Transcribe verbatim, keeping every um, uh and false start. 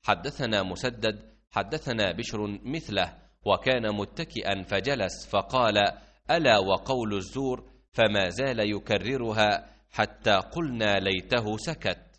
حدثنا مسدد حدثنا بشر مثله، وكان متكئا فجلس فقال: ألا وقول الزور، فما زال يكررها حتى قلنا ليته سكت.